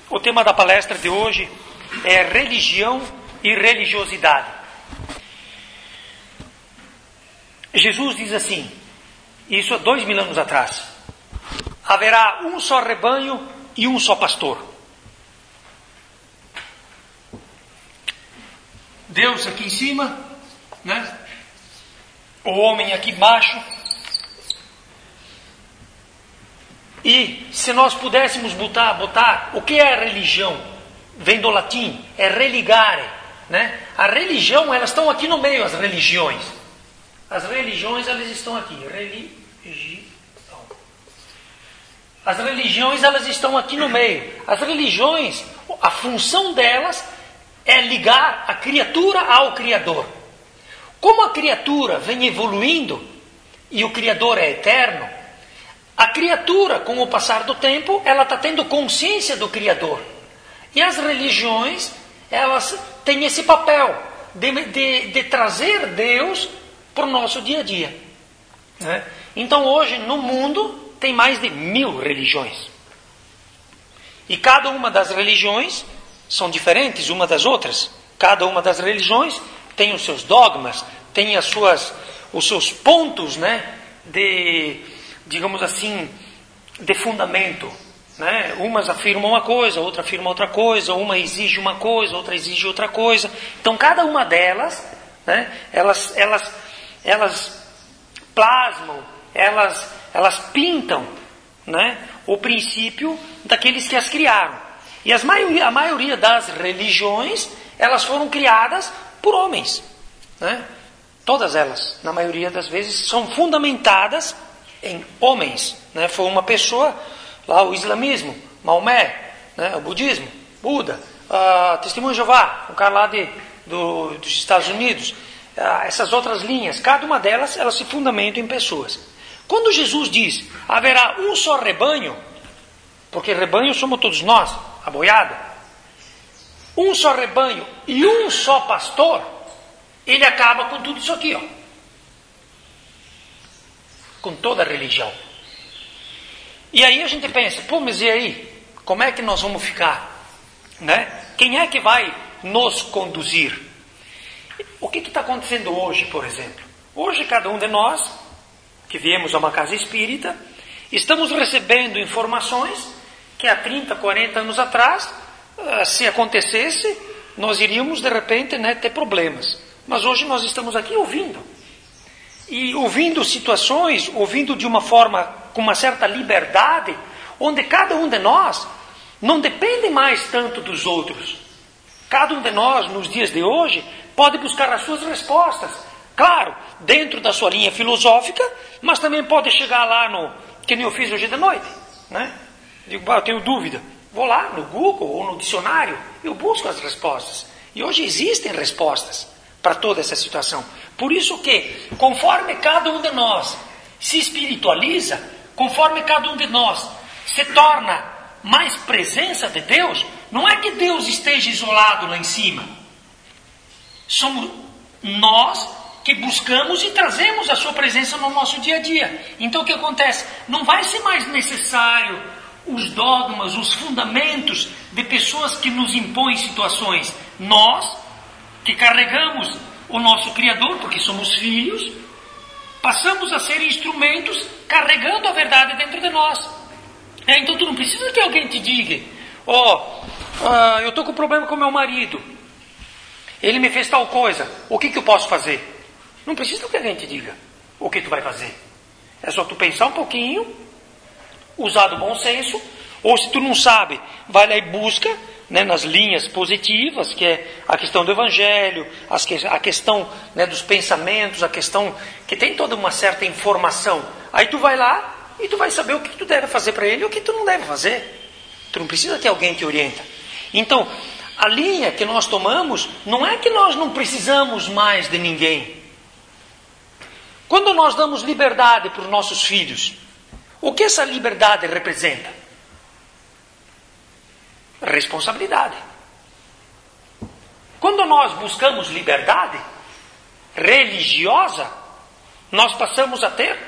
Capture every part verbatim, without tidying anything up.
O tema da palestra de hoje é religião e religiosidade. Jesus diz assim, isso há dois mil anos atrás: haverá um só rebanho e um só pastor. Deus aqui em cima, né? O homem aqui embaixo. E se nós pudéssemos botar, botar o que é a religião? Vem do latim, é religare, né? A religião, elas estão aqui no meio, as religiões. As religiões, elas estão aqui. Religião. As religiões, elas estão aqui no meio. As religiões, a função delas é ligar a criatura ao Criador. Como a criatura vem evoluindo e o Criador é eterno, a criatura, com o passar do tempo, ela está tendo consciência do Criador. E as religiões, elas têm esse papel de, de, de trazer Deus para o nosso dia a dia. Né? Então hoje, no mundo, tem mais de mil religiões. E cada uma das religiões são diferentes uma das outras. Cada uma das religiões tem os seus dogmas, tem as suas, os seus pontos, né, de... digamos assim, de fundamento. Né? Umas afirmam uma coisa, outra afirma outra coisa, uma exige uma coisa, outra exige outra coisa. Então, cada uma delas, né, elas, elas, elas plasmam, elas, elas pintam, né, o princípio daqueles que as criaram. E as maioria, a maioria das religiões, elas foram criadas por homens. Né? Todas elas, na maioria das vezes, são fundamentadas em homens, né? Foi uma pessoa, lá o islamismo, Maomé, né? O budismo, Buda, a Testemunho de Jeová, um cara lá de, do, dos Estados Unidos, essas outras linhas, cada uma delas, elas se fundamentam em pessoas. Quando Jesus diz, haverá um só rebanho, porque rebanho somos todos nós, a boiada, um só rebanho e um só pastor, ele acaba com tudo isso aqui, ó. Com toda a religião. E aí a gente pensa, pô, mas e aí? Como é que nós vamos ficar? Né? Quem é que vai nos conduzir? O que está acontecendo hoje, por exemplo? Hoje cada um de nós, que viemos a uma casa espírita, estamos recebendo informações que há trinta, quarenta anos atrás, se acontecesse, nós iríamos de repente, né, ter problemas. Mas hoje nós estamos aqui ouvindo. E ouvindo situações, ouvindo de uma forma, com uma certa liberdade, onde cada um de nós não depende mais tanto dos outros. Cada um de nós, nos dias de hoje, pode buscar as suas respostas. Claro, dentro da sua linha filosófica, mas também pode chegar lá no, que nem eu fiz hoje de noite. Né? Digo, eu tenho dúvida. Vou lá no Google ou no dicionário, eu busco as respostas. E hoje existem respostas para toda essa situação. Por isso que, conforme cada um de nós se espiritualiza, conforme cada um de nós se torna mais presença de Deus, não é que Deus esteja isolado lá em cima. Somos nós que buscamos e trazemos a sua presença no nosso dia a dia. Então o que acontece? Não vai ser mais necessário os dogmas, os fundamentos de pessoas que nos impõem situações. Nós, que carregamos o nosso Criador, porque somos filhos, passamos a ser instrumentos carregando a verdade dentro de nós. É, então tu não precisa que alguém te diga, ó, oh, uh, eu estou com problema com meu marido, ele me fez tal coisa, o que, que eu posso fazer? Não precisa que alguém te diga o que tu vai fazer. É só tu pensar um pouquinho, usar do bom senso, ou se tu não sabe, vai lá e busca, né, nas linhas positivas, que é a questão do Evangelho, as que, a questão, né, dos pensamentos, a questão que tem toda uma certa informação. Aí tu vai lá e tu vai saber o que tu deve fazer para ele e o que tu não deve fazer. Tu não precisa ter alguém que orienta. Então, a linha que nós tomamos não é que nós não precisamos mais de ninguém. Quando nós damos liberdade para os nossos filhos, o que essa liberdade representa? Responsabilidade. Quando nós buscamos liberdade religiosa, nós passamos a ter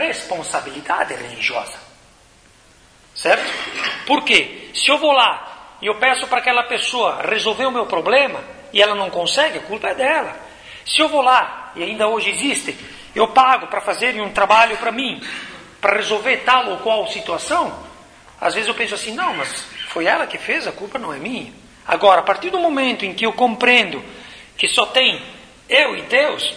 responsabilidade religiosa. Certo? Por quê? Se eu vou lá e eu peço para aquela pessoa resolver o meu problema e ela não consegue, a culpa é dela. Se eu vou lá, e ainda hoje existe, eu pago para fazerem um trabalho para mim, para resolver tal ou qual situação, às vezes eu penso assim, não, mas foi ela que fez, a culpa não é minha. Agora, a partir do momento em que eu compreendo que só tem eu e Deus,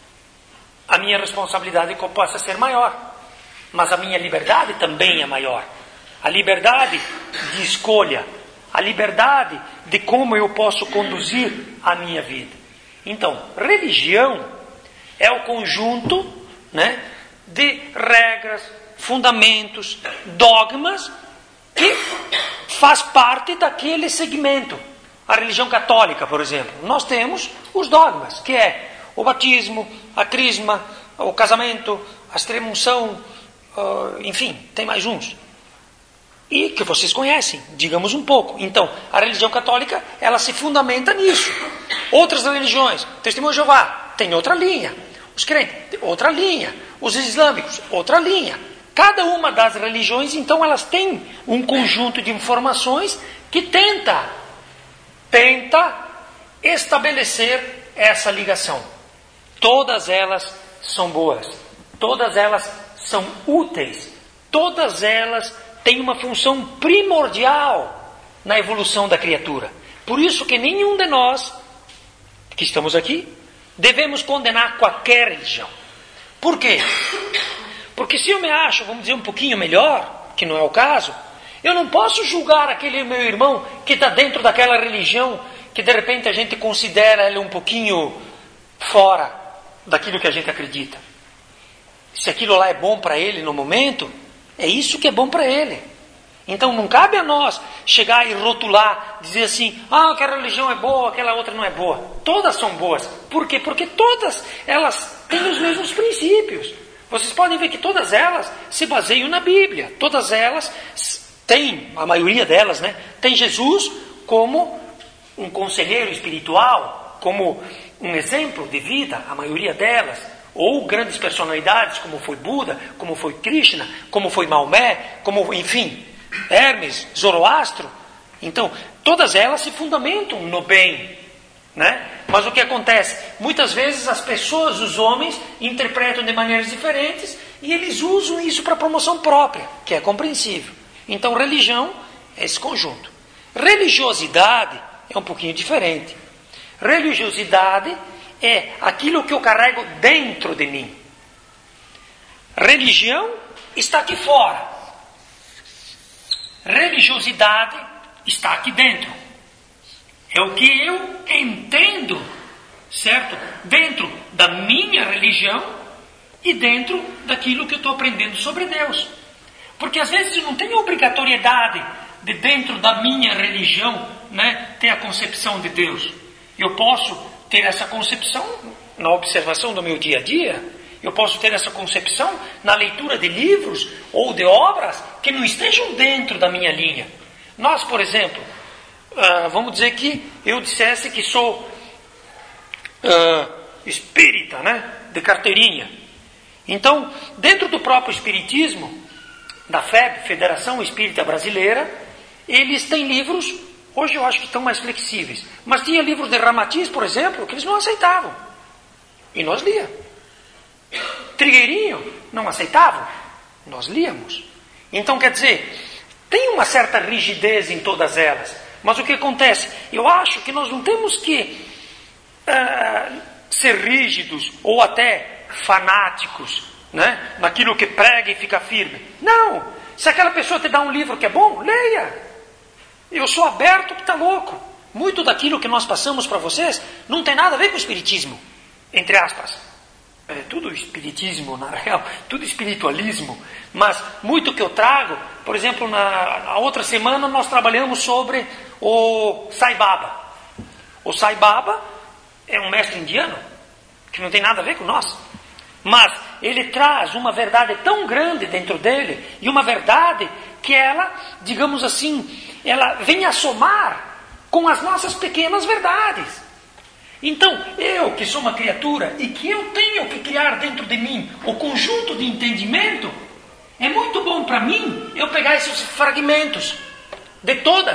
a minha responsabilidade passa a ser maior. Mas a minha liberdade também é maior. A liberdade de escolha, a liberdade de como eu posso conduzir a minha vida. Então, religião é o conjunto, né, de regras, fundamentos, dogmas que faz parte daquele segmento. A religião católica, por exemplo, nós temos os dogmas, que é o batismo, a crisma, o casamento, a extrema-unção, uh, enfim, tem mais uns. E que vocês conhecem, digamos um pouco. Então, a religião católica, ela se fundamenta nisso. Outras religiões, Testemunho de Jeová, tem outra linha. Os crentes, outra linha. Os islâmicos, outra linha. Cada uma das religiões, então, elas têm um conjunto de informações que tenta, tenta estabelecer essa ligação. Todas elas são boas. Todas elas são úteis. Todas elas têm uma função primordial na evolução da criatura. Por isso que nenhum de nós, que estamos aqui, devemos condenar qualquer religião. Por quê? Porque se eu me acho, vamos dizer, um pouquinho melhor, que não é o caso, eu não posso julgar aquele meu irmão que está dentro daquela religião, que de repente a gente considera ele um pouquinho fora daquilo que a gente acredita. Se aquilo lá é bom para ele no momento, é isso que é bom para ele. Então não cabe a nós chegar e rotular, dizer assim, ah, aquela religião é boa, aquela outra não é boa. Todas são boas. Por quê? Porque todas elas têm os mesmos princípios. Vocês podem ver que todas elas se baseiam na Bíblia. Todas elas têm, a maioria delas, né, tem Jesus como um conselheiro espiritual, como um exemplo de vida, a maioria delas. Ou grandes personalidades, como foi Buda, como foi Krishna, como foi Maomé, como, enfim, Hermes, Zoroastro. Então, todas elas se fundamentam no bem, né? Mas o que acontece? Muitas vezes as pessoas, os homens, interpretam de maneiras diferentes e eles usam isso para promoção própria, que é compreensível. Então, religião é esse conjunto. Religiosidade é um pouquinho diferente. Religiosidade é aquilo que eu carrego dentro de mim. Religião está aqui fora. Religiosidade está aqui dentro. É o que eu entendo, certo? Dentro da minha religião e dentro daquilo que eu estou aprendendo sobre Deus. Porque às vezes eu não tenho obrigatoriedade de dentro da minha religião, né, ter a concepção de Deus. Eu posso ter essa concepção na observação do meu dia a dia. Eu posso ter essa concepção na leitura de livros ou de obras que não estejam dentro da minha linha. Nós, por exemplo, uh, vamos dizer que eu dissesse que sou uh, espírita, né, de carteirinha. Então, dentro do próprio espiritismo, da F E B, Federação Espírita Brasileira, eles têm livros, hoje eu acho que estão mais flexíveis, mas tinha livros de Ramatiz, por exemplo, que eles não aceitavam. E nós líamos. Trigueirinho, não aceitavam. Nós líamos. Então, quer dizer, tem uma certa rigidez em todas elas. Mas o que acontece? Eu acho que nós não temos que uh, ser rígidos ou até fanáticos, né, naquilo que prega e fica firme. Não! Se aquela pessoa te dá um livro que é bom, leia! Eu sou aberto que está louco. Muito daquilo que nós passamos para vocês não tem nada a ver com o espiritismo, entre aspas. É tudo espiritismo, na real, tudo espiritualismo. Mas muito que eu trago, por exemplo, na, na outra semana nós trabalhamos sobre o Sai Baba. O Sai Baba é um mestre indiano que não tem nada a ver com nós. Mas ele traz uma verdade tão grande dentro dele, e uma verdade que ela, digamos assim, ela vem a somar com as nossas pequenas verdades. Então, eu que sou uma criatura e que eu tenho que criar dentro de mim o conjunto de entendimento, é muito bom para mim eu pegar esses fragmentos de todas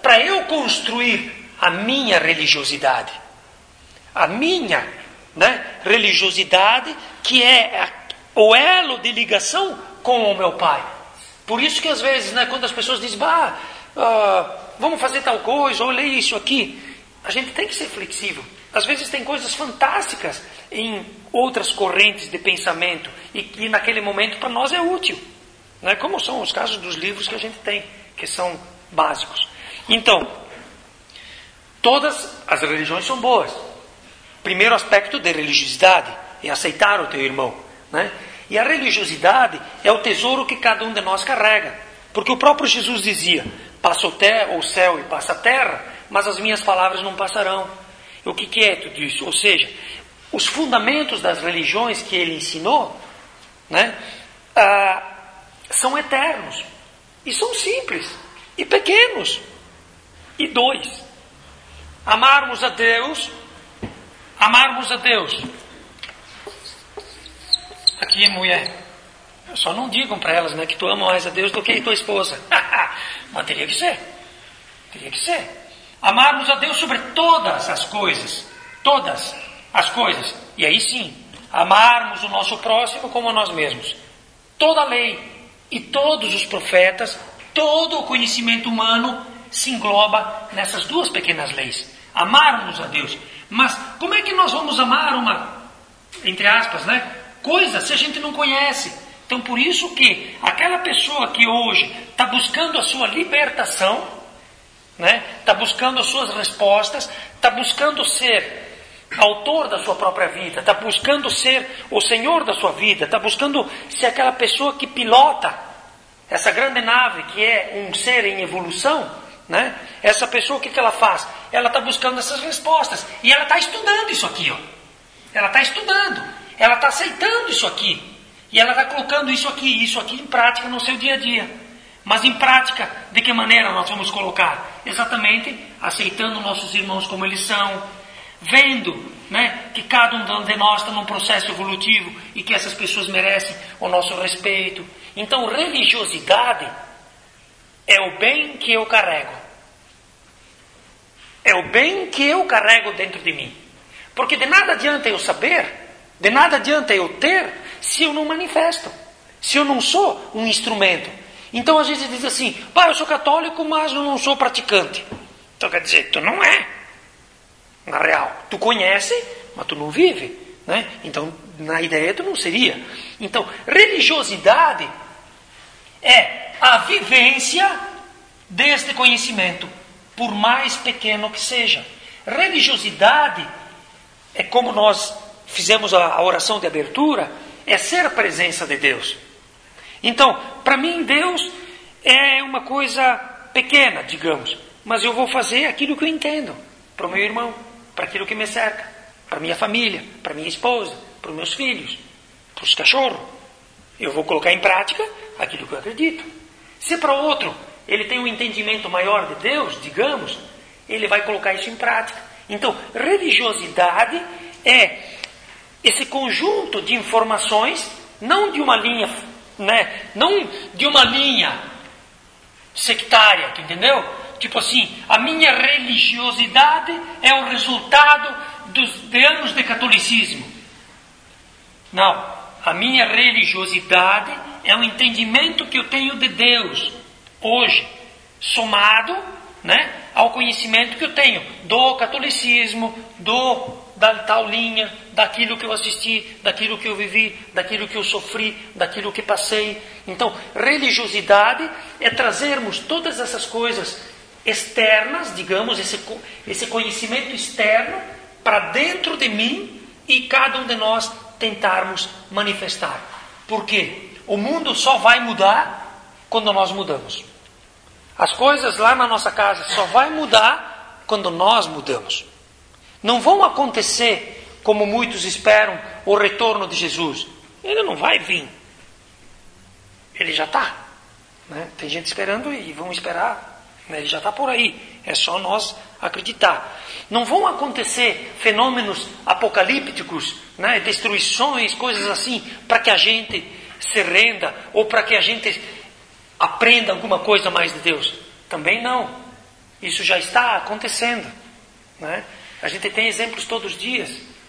para eu construir a minha religiosidade. A minha, né, religiosidade, que é o elo de ligação com o meu Pai. Por isso que às vezes, né, quando as pessoas dizem, bah, uh, vamos fazer tal coisa, ou ler isso aqui, a gente tem que ser flexível. Às vezes tem coisas fantásticas em outras correntes de pensamento e que naquele momento para nós é útil, né? Como são os casos dos livros que a gente tem, que são básicos. Então, todas as religiões são boas. Primeiro aspecto de religiosidade é aceitar o teu irmão, né? E a religiosidade é o tesouro que cada um de nós carrega. Porque o próprio Jesus dizia, passa o, te- o céu e passa a terra, mas as minhas palavras não passarão. O que, que é tudo isso? Ou seja, os fundamentos das religiões que ele ensinou, né, ah, são eternos. E são simples. E pequenos. E dois. Amarmos a Deus. Amarmos a Deus. Aqui é mulher. Só não digam para elas, né, que tu ama mais a Deus do que a tua esposa. Mas teria que ser. Teria que ser. Amarmos a Deus sobre todas as coisas. Todas as coisas. E aí sim, amarmos o nosso próximo como a nós mesmos. Toda a lei e todos os profetas, todo o conhecimento humano se engloba nessas duas pequenas leis. Amarmos a Deus. Mas como é que nós vamos amar uma, entre aspas, né, coisa se a gente não conhece? Então por isso que aquela pessoa que hoje está buscando a sua libertação, né, está buscando as suas respostas, está buscando ser autor da sua própria vida, está buscando ser o senhor da sua vida, está buscando ser aquela pessoa que pilota essa grande nave que é um ser em evolução, né? Essa pessoa, o que, que ela faz? Ela está buscando essas respostas e ela está estudando isso aqui, ó. Ela está estudando, ela está aceitando isso aqui e ela está colocando isso aqui, isso aqui em prática no seu dia a dia. Mas em prática, de que maneira nós vamos colocar? Exatamente aceitando nossos irmãos como eles são, vendo, né, que cada um de nós está num processo evolutivo e que essas pessoas merecem o nosso respeito. Então, religiosidade é o bem que eu carrego. É o bem que eu carrego dentro de mim. Porque de nada adianta eu saber, de nada adianta eu ter, se eu não manifesto, se eu não sou um instrumento. Então a gente diz assim, pá, eu sou católico, mas eu não sou praticante. Então quer dizer, tu não é, na real. Tu conhece, mas tu não vive, né? Então, na ideia, tu não seria. Então, religiosidade é a vivência deste conhecimento, por mais pequeno que seja. Religiosidade é como nós fizemos a oração de abertura, é ser a presença de Deus. Então, para mim, Deus é uma coisa pequena, digamos, mas eu vou fazer aquilo que eu entendo, para o meu irmão, para aquilo que me cerca, para a minha família, para a minha esposa, para os meus filhos, para os cachorros. Eu vou colocar em prática aquilo que eu acredito. Se para o outro ele tem um entendimento maior de Deus, digamos, ele vai colocar isso em prática. Então, religiosidade é esse conjunto de informações, não de uma linha, né? Não de uma linha sectária, tu entendeu? Tipo assim, a minha religiosidade é o resultado dos de anos de catolicismo. Não, a minha religiosidade é o entendimento que eu tenho de Deus hoje, somado, né, ao conhecimento que eu tenho do catolicismo, do da tal linha, daquilo que eu assisti, daquilo que eu vivi, daquilo que eu sofri, daquilo que passei. Então, religiosidade é trazermos todas essas coisas externas, digamos, esse, esse conhecimento externo para dentro de mim e cada um de nós tentarmos manifestar. Por quê? O mundo só vai mudar quando nós mudamos. As coisas lá na nossa casa só vai mudar quando nós mudamos. Não vão acontecer, como muitos esperam, o retorno de Jesus. Ele não vai vir. Ele já está. Né? Tem gente esperando e vão esperar. Né? Ele já está por aí. É só nós acreditar. Não vão acontecer fenômenos apocalípticos, né? Destruições, coisas assim, para que a gente se renda ou para que a gente aprenda alguma coisa mais de Deus. Também não. Isso já está acontecendo, né? A gente tem exemplos todos os dias.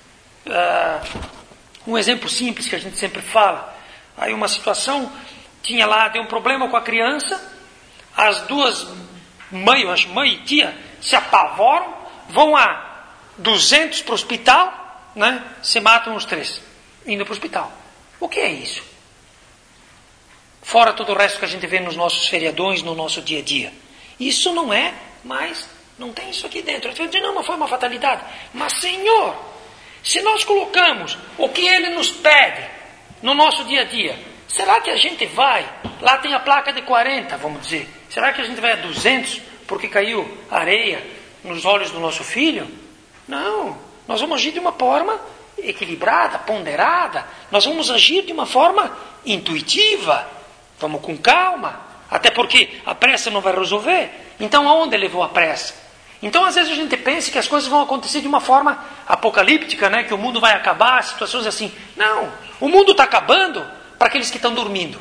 Uh, um exemplo simples que a gente sempre fala. Aí uma situação, tinha lá, deu um problema com a criança, as duas mãe, acho, mãe e tia se apavoram, vão a duzentos para o hospital, né? Se matam os três, indo para o hospital. O que é isso? Fora todo o resto que a gente vê nos nossos feriadões, no nosso dia a dia. Isso não é mais, não tem isso aqui dentro. Eu digo, não, mas foi uma fatalidade. Mas, Senhor, se nós colocamos o que Ele nos pede no nosso dia a dia, será que a gente vai, lá tem a placa de quarenta, vamos dizer, será que a gente vai a duzentos porque caiu areia nos olhos do nosso filho? Não, nós vamos agir de uma forma equilibrada, ponderada, nós vamos agir de uma forma intuitiva, vamos com calma, até porque a pressa não vai resolver. Então aonde levou a pressa? Então às vezes a gente pensa que as coisas vão acontecer de uma forma apocalíptica, né? Que o mundo vai acabar, situações assim. Não, o mundo está acabando para aqueles que estão dormindo.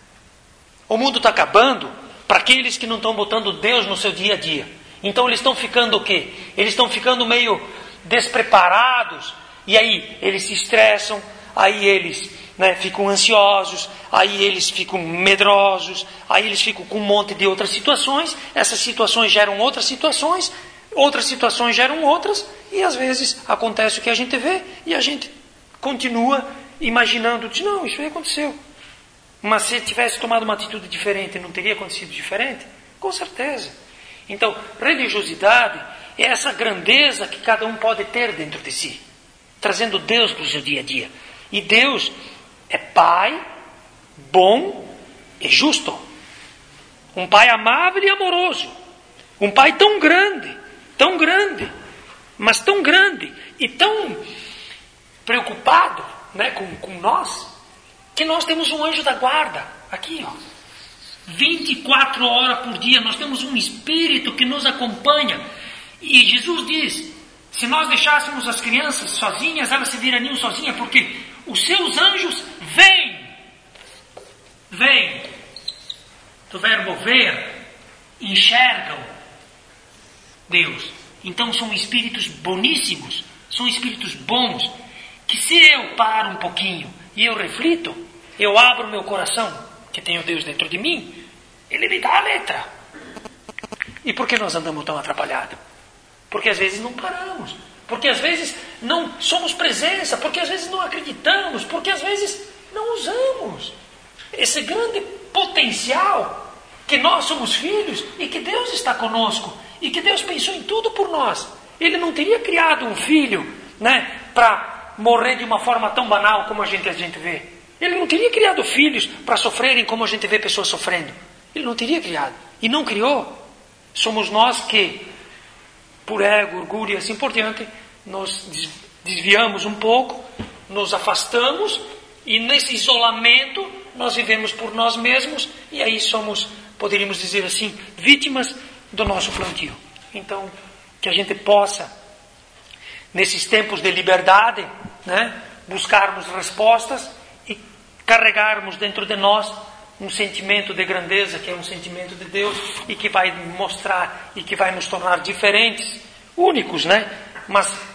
O mundo está acabando para aqueles que não estão botando Deus no seu dia a dia. Então eles estão ficando o quê? Eles estão ficando meio despreparados, e aí eles se estressam, aí eles, né, ficam ansiosos, aí eles ficam medrosos, aí eles ficam com um monte de outras situações, essas situações geram outras situações, outras situações geram outras, e às vezes acontece o que a gente vê, e a gente continua imaginando, diz, não, isso aí aconteceu. Mas se tivesse tomado uma atitude diferente, não teria acontecido diferente? Com certeza. Então, religiosidade é essa grandeza que cada um pode ter dentro de si, trazendo Deus para o seu dia a dia. E Deus é Pai, bom e justo. Um Pai amável e amoroso. Um Pai tão grande, tão grande, mas tão grande e tão preocupado, né, com, com nós, que nós temos um anjo da guarda, aqui, ó, vinte e quatro horas por dia, nós temos um Espírito que nos acompanha. E Jesus diz, se nós deixássemos as crianças sozinhas, elas se virariam sozinhas, porque os seus anjos vêm, vêm, do verbo ver, enxergam Deus. Então são espíritos boníssimos, são espíritos bons, que se eu paro um pouquinho e eu reflito, eu abro meu coração, que tem o Deus dentro de mim, Ele me dá a letra. E por que nós andamos tão atrapalhados? Porque às vezes não paramos, porque às vezes não somos presença, porque às vezes não acreditamos, porque às vezes não usamos esse grande potencial que nós somos filhos e que Deus está conosco e que Deus pensou em tudo por nós. Ele não teria criado um filho, né, para morrer de uma forma tão banal como a gente, a gente vê. Ele não teria criado filhos para sofrerem como a gente vê pessoas sofrendo. Ele não teria criado. E não criou. Somos nós que, por ego, orgulho e assim por diante, nos desviamos um pouco, nos afastamos, e nesse isolamento nós vivemos por nós mesmos, e aí somos, poderíamos dizer assim, vítimas do nosso plantio. Então, que a gente possa, nesses tempos de liberdade, né, buscarmos respostas e carregarmos dentro de nós um sentimento de grandeza, que é um sentimento de Deus, e que vai mostrar e que vai nos tornar diferentes, únicos, né? Mas